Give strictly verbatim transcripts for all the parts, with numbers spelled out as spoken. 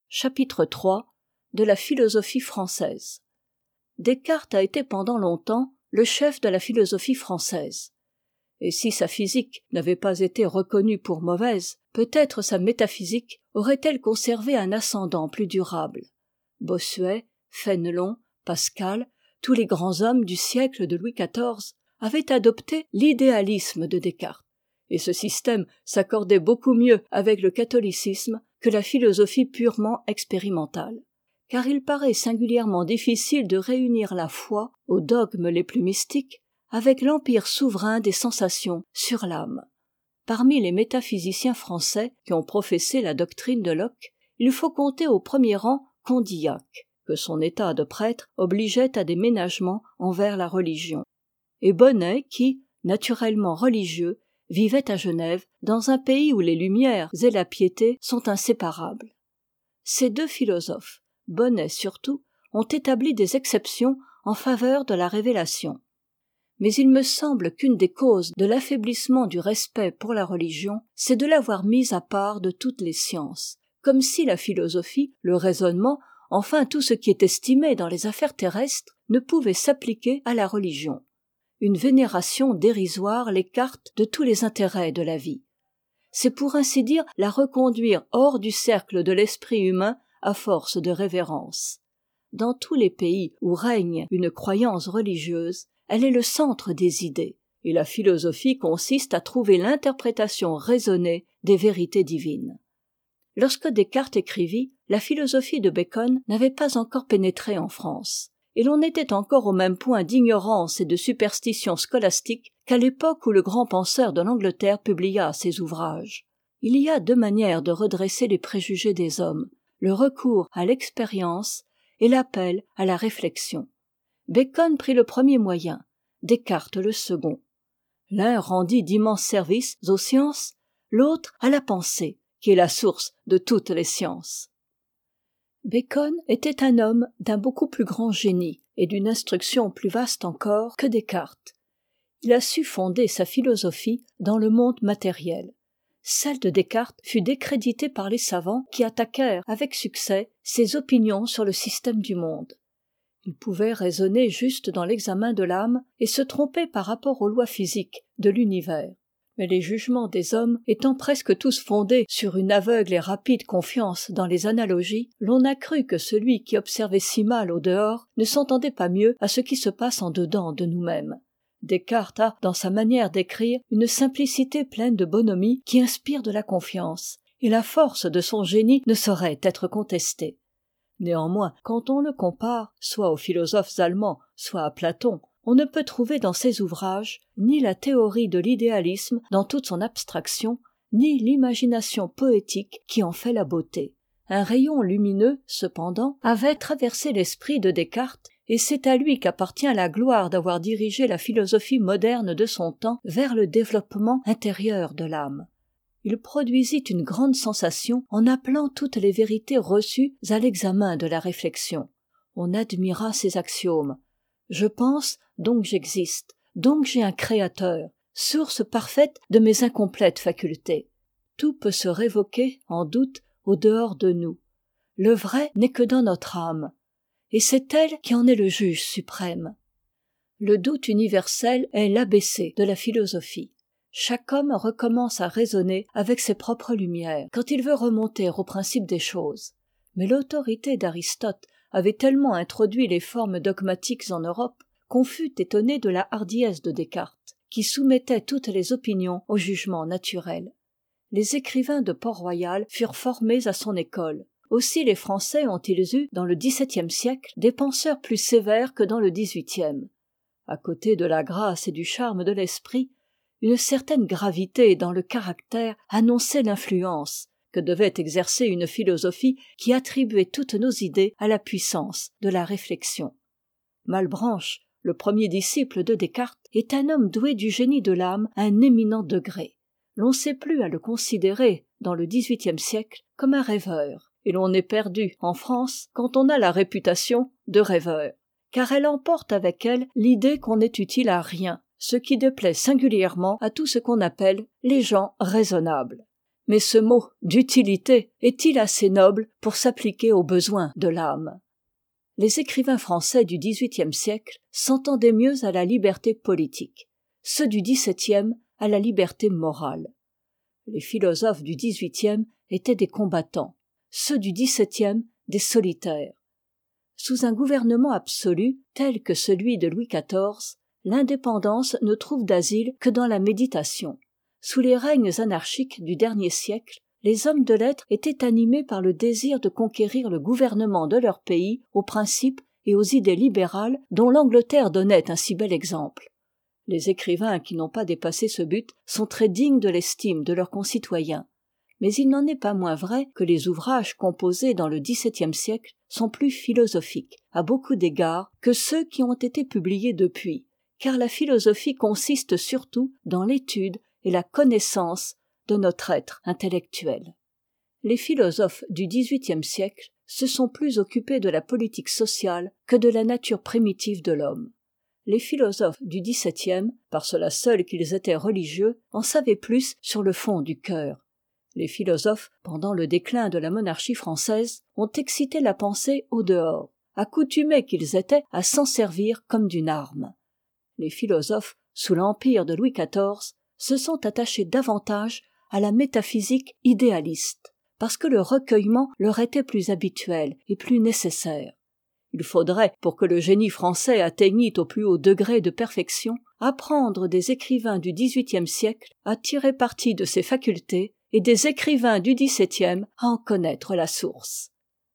Chapitre trois de la philosophie française. Descartes a été pendant longtemps le chef de la philosophie française. Et si sa physique n'avait pas été reconnue pour mauvaise, peut-être sa métaphysique aurait-elle conservé un ascendant plus durable. Bossuet, Fénelon, Pascal, tous les grands hommes du siècle de Louis quatorze avaient adopté l'idéalisme de Descartes. Et ce système s'accordait beaucoup mieux avec le catholicisme que la philosophie purement expérimentale. Car il paraît singulièrement difficile de réunir la foi aux dogmes les plus mystiques avec l'empire souverain des sensations sur l'âme. Parmi les métaphysiciens français qui ont professé la doctrine de Locke, il faut compter au premier rang Condillac, que son état de prêtre obligeait à des ménagements envers la religion, et Bonnet qui, naturellement religieux, vivait à Genève, dans un pays où les Lumières et la piété sont inséparables. Ces deux philosophes, Bonnet surtout, ont établi des exceptions en faveur de la révélation. Mais il me semble qu'une des causes de l'affaiblissement du respect pour la religion, c'est de l'avoir mise à part de toutes les sciences, comme si la philosophie, le raisonnement, enfin tout ce qui est estimé dans les affaires terrestres, ne pouvait s'appliquer à la religion. Une vénération dérisoire l'écarte de tous les intérêts de la vie. C'est pour ainsi dire la reconduire hors du cercle de l'esprit humain à force de révérence. Dans tous les pays où règne une croyance religieuse, elle est le centre des idées, et la philosophie consiste à trouver l'interprétation raisonnée des vérités divines. Lorsque Descartes écrivit, la philosophie de Bacon n'avait pas encore pénétré en France, et l'on était encore au même point d'ignorance et de superstition scolastique qu'à l'époque où le grand penseur de l'Angleterre publia ses ouvrages. Il y a deux manières de redresser les préjugés des hommes, le recours à l'expérience et l'appel à la réflexion. Bacon prit le premier moyen, Descartes le second. L'un rendit d'immenses services aux sciences, l'autre à la pensée, qui est la source de toutes les sciences. Bacon était un homme d'un beaucoup plus grand génie et d'une instruction plus vaste encore que Descartes. Il a su fonder sa philosophie dans le monde matériel. Celle de Descartes fut décréditée par les savants qui attaquèrent avec succès ses opinions sur le système du monde. Il pouvait raisonner juste dans l'examen de l'âme et se tromper par rapport aux lois physiques de l'univers. Mais les jugements des hommes étant presque tous fondés sur une aveugle et rapide confiance dans les analogies, l'on a cru que celui qui observait si mal au dehors ne s'entendait pas mieux à ce qui se passe en dedans de nous-mêmes. Descartes a, dans sa manière d'écrire, une simplicité pleine de bonhomie qui inspire de la confiance, et la force de son génie ne saurait être contestée. Néanmoins, quand on le compare, soit aux philosophes allemands, soit à Platon, on ne peut trouver dans ses ouvrages ni la théorie de l'idéalisme dans toute son abstraction, ni l'imagination poétique qui en fait la beauté. Un rayon lumineux, cependant, avait traversé l'esprit de Descartes, et c'est à lui qu'appartient la gloire d'avoir dirigé la philosophie moderne de son temps vers le développement intérieur de l'âme. Il produisit une grande sensation en appelant toutes les vérités reçues à l'examen de la réflexion. On admira ses axiomes. Je pense, donc j'existe, donc j'ai un créateur, source parfaite de mes incomplètes facultés. Tout peut se révoquer, en doute, au dehors de nous. Le vrai n'est que dans notre âme, et c'est elle qui en est le juge suprême. Le doute universel est l'A B C de la philosophie. Chaque homme recommence à raisonner avec ses propres lumières quand il veut remonter au principe des choses. Mais l'autorité d'Aristote avait tellement introduit les formes dogmatiques en Europe qu'on fut étonné de la hardiesse de Descartes, qui soumettait toutes les opinions au jugement naturel. Les écrivains de Port-Royal furent formés à son école. Aussi les Français ont-ils eu, dans le dix-septième siècle, des penseurs plus sévères que dans le dix-huitième. À côté de la grâce et du charme de l'esprit, une certaine gravité dans le caractère annonçait l'influence que devait exercer une philosophie qui attribuait toutes nos idées à la puissance de la réflexion. Malebranche, le premier disciple de Descartes, est un homme doué du génie de l'âme à un éminent degré. L'on sait plus à le considérer, dans le dix-huitième siècle, comme un rêveur, et l'on est perdu, en France, quand on a la réputation de rêveur, car elle emporte avec elle l'idée qu'on n'est utile à rien, ce qui déplaît singulièrement à tout ce qu'on appelle les gens raisonnables. Mais ce mot d'utilité est-il assez noble pour s'appliquer aux besoins de l'âme ? Les écrivains français du dix-huitième siècle s'entendaient mieux à la liberté politique, ceux du dix-septième à la liberté morale. Les philosophes du dix-huitième étaient des combattants, ceux du dix-septième des solitaires. Sous un gouvernement absolu, tel que celui de Louis quatorze, l'indépendance ne trouve d'asile que dans la méditation. Sous les règnes anarchiques du dernier siècle, les hommes de lettres étaient animés par le désir de conquérir le gouvernement de leur pays aux principes et aux idées libérales dont l'Angleterre donnait un si bel exemple. Les écrivains qui n'ont pas dépassé ce but sont très dignes de l'estime de leurs concitoyens. Mais il n'en est pas moins vrai que les ouvrages composés dans le dix-septième siècle sont plus philosophiques, à beaucoup d'égards, que ceux qui ont été publiés depuis, car la philosophie consiste surtout dans l'étude et la connaissance de notre être intellectuel. Les philosophes du dix-huitième siècle se sont plus occupés de la politique sociale que de la nature primitive de l'homme. Les philosophes du dix-septième, par cela seul qu'ils étaient religieux, en savaient plus sur le fond du cœur. Les philosophes, pendant le déclin de la monarchie française, ont excité la pensée au dehors, accoutumés qu'ils étaient à s'en servir comme d'une arme. Les philosophes, sous l'empire de Louis quatorze, se sont attachés davantage à la métaphysique idéaliste, parce que le recueillement leur était plus habituel et plus nécessaire. Il faudrait, pour que le génie français atteignît au plus haut degré de perfection, apprendre des écrivains du dix-huitième siècle à tirer parti de ces facultés et des écrivains du dix-septième à en connaître la source.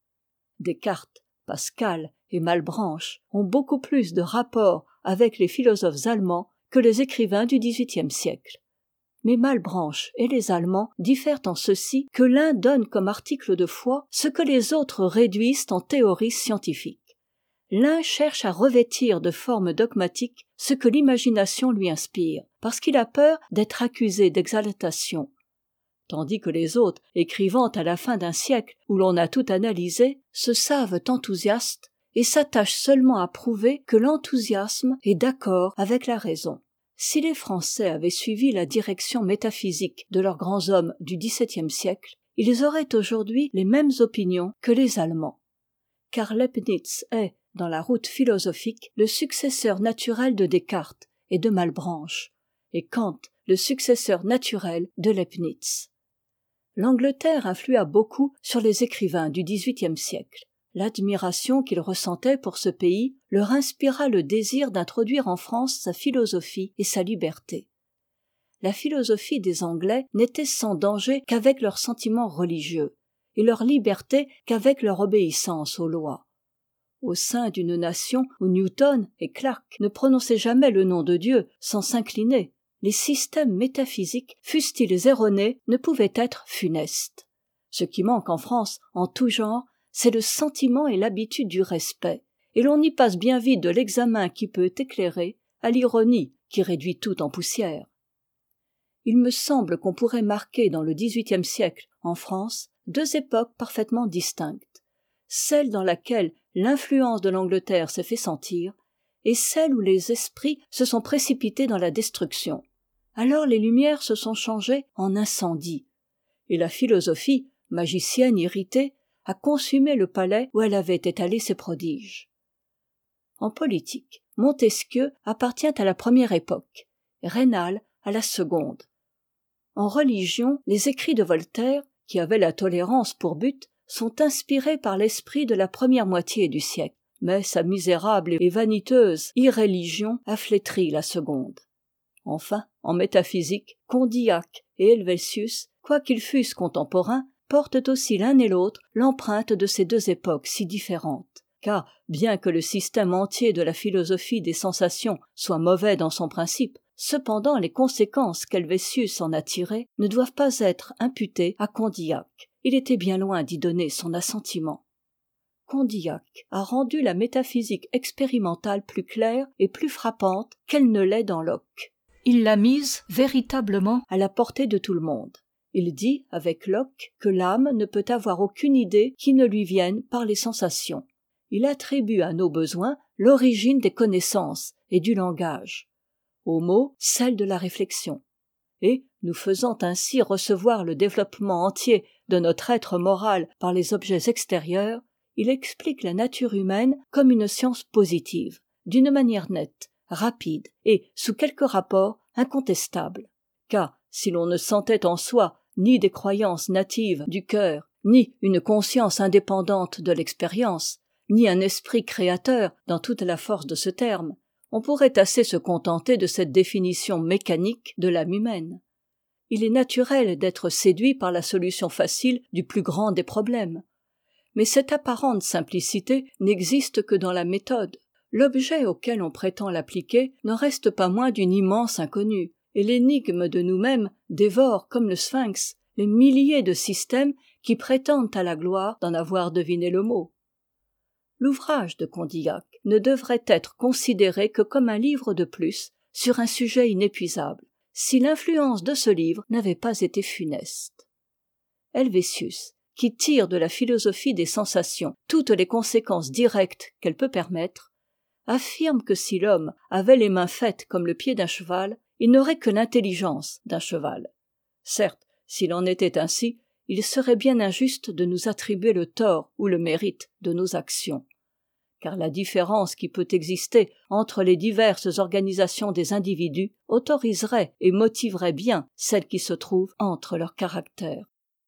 Descartes, Pascal et Malebranche ont beaucoup plus de rapport avec les philosophes allemands que les écrivains du dix-huitième siècle. Mais Malebranche et les Allemands diffèrent en ceci que l'un donne comme article de foi ce que les autres réduisent en théorie scientifique. L'un cherche à revêtir de forme dogmatique ce que l'imagination lui inspire, parce qu'il a peur d'être accusé d'exaltation. Tandis que les autres, écrivant à la fin d'un siècle où l'on a tout analysé, se savent enthousiastes et s'attachent seulement à prouver que l'enthousiasme est d'accord avec la raison. Si les Français avaient suivi la direction métaphysique de leurs grands hommes du dix-septième siècle, ils auraient aujourd'hui les mêmes opinions que les Allemands. Car Leibniz est, dans la route philosophique, le successeur naturel de Descartes et de Malebranche, et Kant le successeur naturel de Leibniz. L'Angleterre influa beaucoup sur les écrivains du dix-huitième siècle. L'admiration qu'ils ressentaient pour ce pays leur inspira le désir d'introduire en France sa philosophie et sa liberté. La philosophie des Anglais n'était sans danger qu'avec leurs sentiments religieux, et leur liberté qu'avec leur obéissance aux lois. Au sein d'une nation où Newton et Clarke ne prononçaient jamais le nom de Dieu sans s'incliner, les systèmes métaphysiques, fussent-ils erronés, ne pouvaient être funestes. Ce qui manque en France, en tout genre, c'est le sentiment et l'habitude du respect, et l'on y passe bien vite de l'examen qui peut éclairer à l'ironie qui réduit tout en poussière. Il me semble qu'on pourrait marquer dans le dix-huitième siècle, en France, deux époques parfaitement distinctes, celle dans laquelle l'influence de l'Angleterre s'est fait sentir, et celle où les esprits se sont précipités dans la destruction. Alors les Lumières se sont changées en incendie, et la philosophie, magicienne irritée, a consumé le palais où elle avait étalé ses prodiges. En politique, Montesquieu appartient à la première époque, Raynal à la seconde. En religion, les écrits de Voltaire, qui avaient la tolérance pour but, sont inspirés par l'esprit de la première moitié du siècle, mais sa misérable et vaniteuse irréligion a flétri la seconde. Enfin, en métaphysique, Condillac et Helvétius, quoiqu'ils fussent contemporains, portent aussi l'un et l'autre l'empreinte de ces deux époques si différentes. Car, bien que le système entier de la philosophie des sensations soit mauvais dans son principe, cependant les conséquences qu'Helvétius en a tirées ne doivent pas être imputées à Condillac. Il était bien loin d'y donner son assentiment. Condillac a rendu la métaphysique expérimentale plus claire et plus frappante qu'elle ne l'est dans Locke. Il l'a mise véritablement à la portée de tout le monde. Il dit, avec Locke, que l'âme ne peut avoir aucune idée qui ne lui vienne par les sensations. Il attribue à nos besoins l'origine des connaissances et du langage, aux mots celle de la réflexion. Et, nous faisant ainsi recevoir le développement entier de notre être moral par les objets extérieurs, il explique la nature humaine comme une science positive, d'une manière nette, rapide et, sous quelques rapports, incontestable. Car si l'on ne sentait en soi ni des croyances natives du cœur, ni une conscience indépendante de l'expérience, ni un esprit créateur dans toute la force de ce terme, on pourrait assez se contenter de cette définition mécanique de l'âme humaine. Il est naturel d'être séduit par la solution facile du plus grand des problèmes. Mais cette apparente simplicité n'existe que dans la méthode. L'objet auquel on prétend l'appliquer n'en reste pas moins d'une immense inconnue, et l'énigme de nous-mêmes dévore, comme le sphinx, les milliers de systèmes qui prétendent à la gloire d'en avoir deviné le mot. L'ouvrage de Condillac ne devrait être considéré que comme un livre de plus sur un sujet inépuisable, si l'influence de ce livre n'avait pas été funeste. Helvétius, qui tire de la philosophie des sensations toutes les conséquences directes qu'elle peut permettre, affirme que si l'homme avait les mains faites comme le pied d'un cheval, il n'aurait que l'intelligence d'un cheval. Certes, s'il en était ainsi, il serait bien injuste de nous attribuer le tort ou le mérite de nos actions. Car la différence qui peut exister entre les diverses organisations des individus autoriserait et motiverait bien celle qui se trouve entre leurs caractères.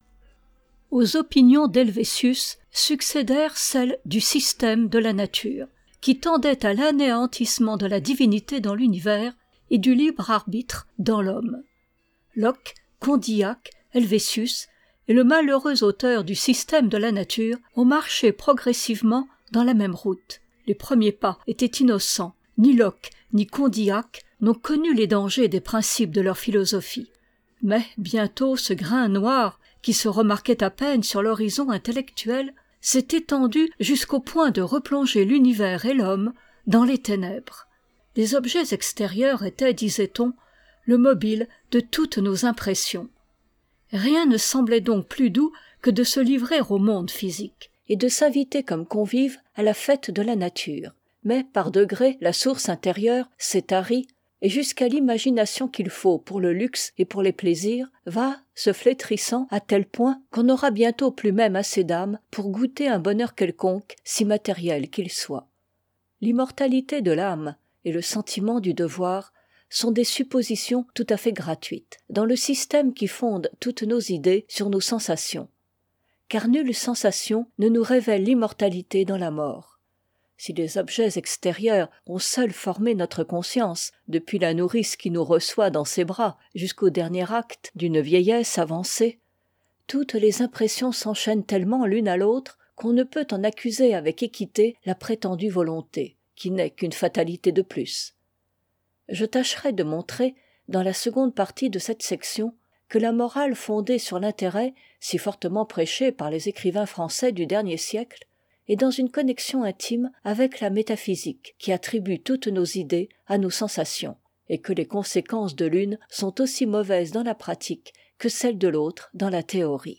Aux opinions d'Helvétius succédèrent celles du système de la nature, qui tendait à l'anéantissement de la divinité dans l'univers et du libre arbitre dans l'homme. Locke, Condillac, Helvétius et le malheureux auteur du système de la nature ont marché progressivement dans la même route. Les premiers pas étaient innocents. Ni Locke ni Condillac n'ont connu les dangers des principes de leur philosophie. Mais bientôt ce grain noir, qui se remarquait à peine sur l'horizon intellectuel, s'est étendu jusqu'au point de replonger l'univers et l'homme dans les ténèbres. Les objets extérieurs étaient, disait-on, le mobile de toutes nos impressions. Rien ne semblait donc plus doux que de se livrer au monde physique et de s'inviter comme convive à la fête de la nature. Mais par degrés, la source intérieure s'est tarie et jusqu'à l'imagination qu'il faut pour le luxe et pour les plaisirs, va se flétrissant à tel point qu'on n'aura bientôt plus même assez d'âme pour goûter un bonheur quelconque, si matériel qu'il soit. L'immortalité de l'âme et le sentiment du devoir sont des suppositions tout à fait gratuites dans le système qui fonde toutes nos idées sur nos sensations. Car nulle sensation ne nous révèle l'immortalité dans la mort. Si les objets extérieurs ont seuls formé notre conscience, depuis la nourrice qui nous reçoit dans ses bras jusqu'au dernier acte d'une vieillesse avancée, toutes les impressions s'enchaînent tellement l'une à l'autre qu'on ne peut en accuser avec équité la prétendue volonté, qui n'est qu'une fatalité de plus. Je tâcherai de montrer, dans la seconde partie de cette section, que la morale fondée sur l'intérêt, si fortement prêchée par les écrivains français du dernier siècle, est dans une connexion intime avec la métaphysique qui attribue toutes nos idées à nos sensations, et que les conséquences de l'une sont aussi mauvaises dans la pratique que celles de l'autre dans la théorie.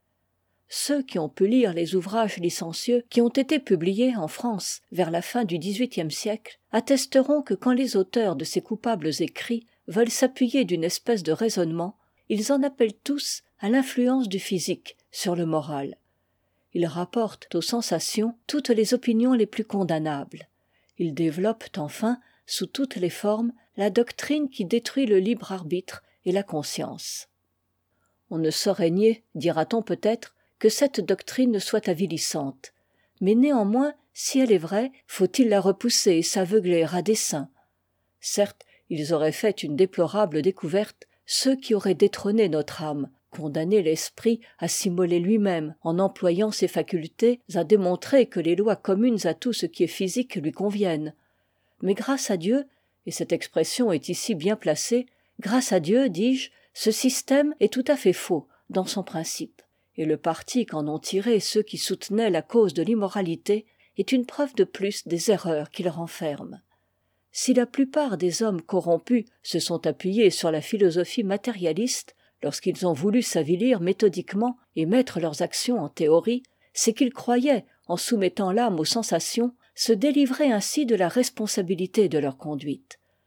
Ceux qui ont pu lire les ouvrages licencieux qui ont été publiés en France vers la fin du dix-huitième siècle attesteront que quand les auteurs de ces coupables écrits veulent s'appuyer d'une espèce de raisonnement, ils en appellent tous à l'influence du physique sur le moral. Ils rapportent aux sensations toutes les opinions les plus condamnables. Ils développent enfin, sous toutes les formes, la doctrine qui détruit le libre arbitre et la conscience. On ne saurait nier, dira-t-on peut-être, que cette doctrine soit avilissante. Mais néanmoins, si elle est vraie, faut-il la repousser et s'aveugler à dessein ? Certes, ils auraient fait une déplorable découverte, ceux qui auraient détrôné notre âme, condamné l'esprit à s'immoler lui-même en employant ses facultés à démontrer que les lois communes à tout ce qui est physique lui conviennent. Mais grâce à Dieu, et cette expression est ici bien placée, grâce à Dieu, dis-je, ce système est tout à fait faux dans son principe, et le parti qu'en ont tiré ceux qui soutenaient la cause de l'immoralité est une preuve de plus des erreurs qu'il renferme. Si la plupart des hommes corrompus se sont appuyés sur la philosophie matérialiste, lorsqu'ils ont voulu s'avilir méthodiquement et mettre leurs actions en théorie, c'est qu'ils croyaient, en soumettant l'âme aux sensations, se délivrer ainsi de la responsabilité de leur conduite.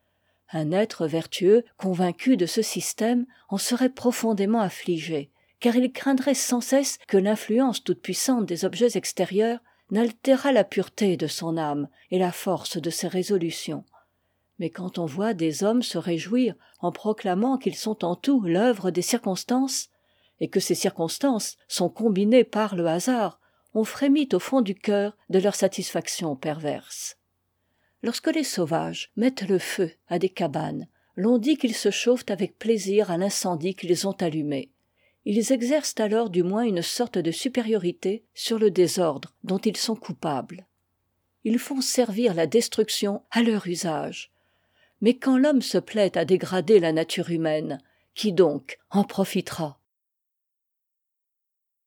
Un être vertueux, convaincu de ce système, en serait profondément affligé, car il craindrait sans cesse que l'influence toute-puissante des objets extérieurs n'altérât la pureté de son âme et la force de ses résolutions. Mais quand on voit des hommes se réjouir en proclamant qu'ils sont en tout l'œuvre des circonstances, et que ces circonstances sont combinées par le hasard, on frémit au fond du cœur de leur satisfaction perverse. Lorsque les sauvages mettent le feu à des cabanes, l'on dit qu'ils se chauffent avec plaisir à l'incendie qu'ils ont allumé. Ils exercent alors du moins une sorte de supériorité sur le désordre dont ils sont coupables. Ils font servir la destruction à leur usage. Mais quand l'homme se plaît à dégrader la nature humaine, qui donc en profitera ?